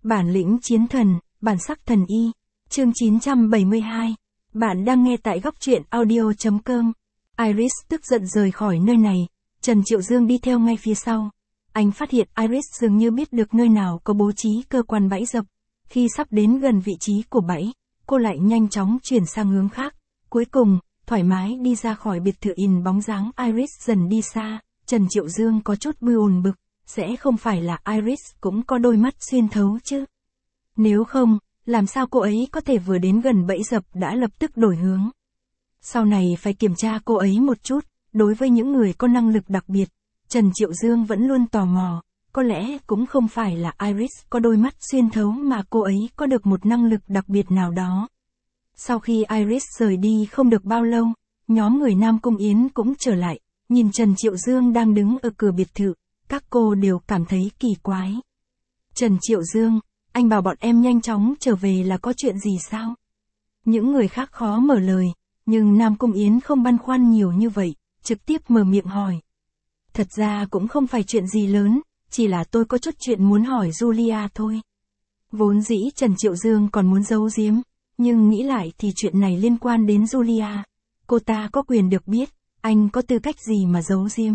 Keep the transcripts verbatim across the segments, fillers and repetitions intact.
Bản lĩnh chiến thần, bản sắc thần y. Chương chín trăm bảy mươi hai. Bạn đang nghe tại góc truyện audio chấm com. Iris tức giận rời khỏi nơi này. Trần Triệu Dương đi theo ngay phía sau. Anh phát hiện Iris dường như biết được nơi nào có bố trí cơ quan bẫy dập. Khi sắp đến gần vị trí của bẫy, cô lại nhanh chóng chuyển sang hướng khác. Cuối cùng, thoải mái đi ra khỏi biệt thự in bóng dáng Iris dần đi xa. Trần Triệu Dương có chút buồn bực. Sẽ không phải là Iris cũng có đôi mắt xuyên thấu chứ? Nếu không, làm sao cô ấy có thể vừa đến gần bẫy dập đã lập tức đổi hướng? Sau này phải kiểm tra cô ấy một chút. Đối với những người có năng lực đặc biệt, Trần Triệu Dương vẫn luôn tò mò. Có lẽ cũng không phải là Iris có đôi mắt xuyên thấu mà cô ấy có được một năng lực đặc biệt nào đó. Sau khi Iris rời đi không được bao lâu, nhóm người Nam Cung Yến cũng trở lại. Nhìn Trần Triệu Dương đang đứng ở cửa biệt thự, các cô đều cảm thấy kỳ quái. Trần Triệu Dương, anh bảo bọn em nhanh chóng trở về là có chuyện gì sao? Những người khác khó mở lời, nhưng Nam Cung Yến không băn khoăn nhiều như vậy, trực tiếp mở miệng hỏi. Thật ra cũng không phải chuyện gì lớn, chỉ là tôi có chút chuyện muốn hỏi Julia thôi. Vốn dĩ Trần Triệu Dương còn muốn giấu giếm, nhưng nghĩ lại thì chuyện này liên quan đến Julia. Cô ta có quyền được biết, anh có tư cách gì mà giấu giếm.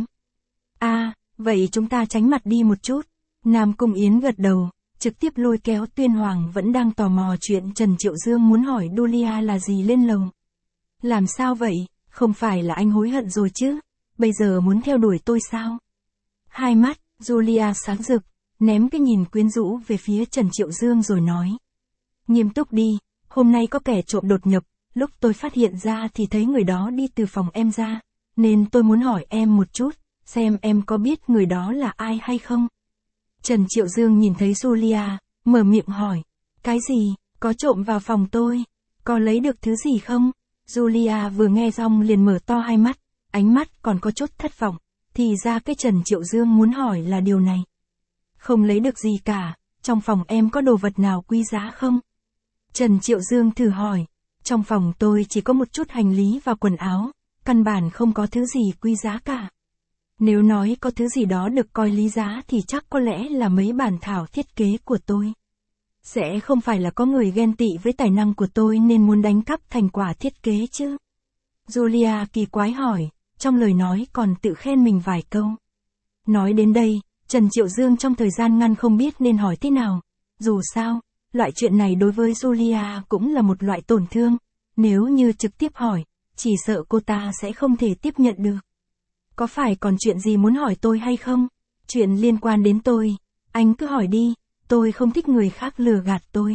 À, vậy chúng ta tránh mặt đi một chút. Nam Cung Yến gật đầu, trực tiếp lôi kéo Tuyên Hoàng vẫn đang tò mò chuyện Trần Triệu Dương muốn hỏi Julia là gì lên lầu. Làm sao vậy, không phải là anh hối hận rồi chứ? Bây giờ muốn theo đuổi tôi sao? Hai mắt Julia sáng rực, ném cái nhìn quyến rũ về phía Trần Triệu Dương rồi nói. Nghiêm túc đi, hôm nay có kẻ trộm đột nhập, lúc tôi phát hiện ra thì thấy người đó đi từ phòng em ra, nên tôi muốn hỏi em một chút, xem em có biết người đó là ai hay không? Trần Triệu Dương nhìn thấy Julia, mở miệng hỏi. Cái gì, có trộm vào phòng tôi? Có lấy được thứ gì không? Julia vừa nghe xong liền mở to hai mắt, ánh mắt còn có chút thất vọng. Thì ra cái Trần Triệu Dương muốn hỏi là điều này. Không lấy được gì cả, trong phòng em có đồ vật nào quý giá không? Trần Triệu Dương thử hỏi. Trong phòng tôi chỉ có một chút hành lý và quần áo, căn bản không có thứ gì quý giá cả. Nếu nói có thứ gì đó được coi lý giá thì chắc có lẽ là mấy bản thảo thiết kế của tôi. Sẽ không phải là có người ghen tị với tài năng của tôi nên muốn đánh cắp thành quả thiết kế chứ? Julia kỳ quái hỏi, trong lời nói còn tự khen mình vài câu. Nói đến đây, Trần Triệu Dương trong thời gian ngắn không biết nên hỏi thế nào. Dù sao, loại chuyện này đối với Julia cũng là một loại tổn thương. Nếu như trực tiếp hỏi, chỉ sợ cô ta sẽ không thể tiếp nhận được. Có phải còn chuyện gì muốn hỏi tôi hay không? Chuyện liên quan đến tôi, anh cứ hỏi đi, tôi không thích người khác lừa gạt tôi.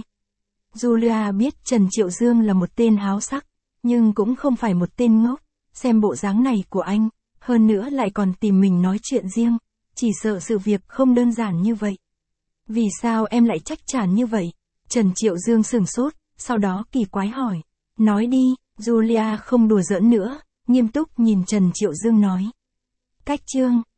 Julia biết Trần Triệu Dương là một tên háo sắc, nhưng cũng không phải một tên ngốc. Xem bộ dáng này của anh, hơn nữa lại còn tìm mình nói chuyện riêng, chỉ sợ sự việc không đơn giản như vậy. Vì sao em lại trách chản như vậy? Trần Triệu Dương sửng sốt, sau đó kỳ quái hỏi. Nói đi, Julia không đùa giỡn nữa, nghiêm túc nhìn Trần Triệu Dương nói. Cách chương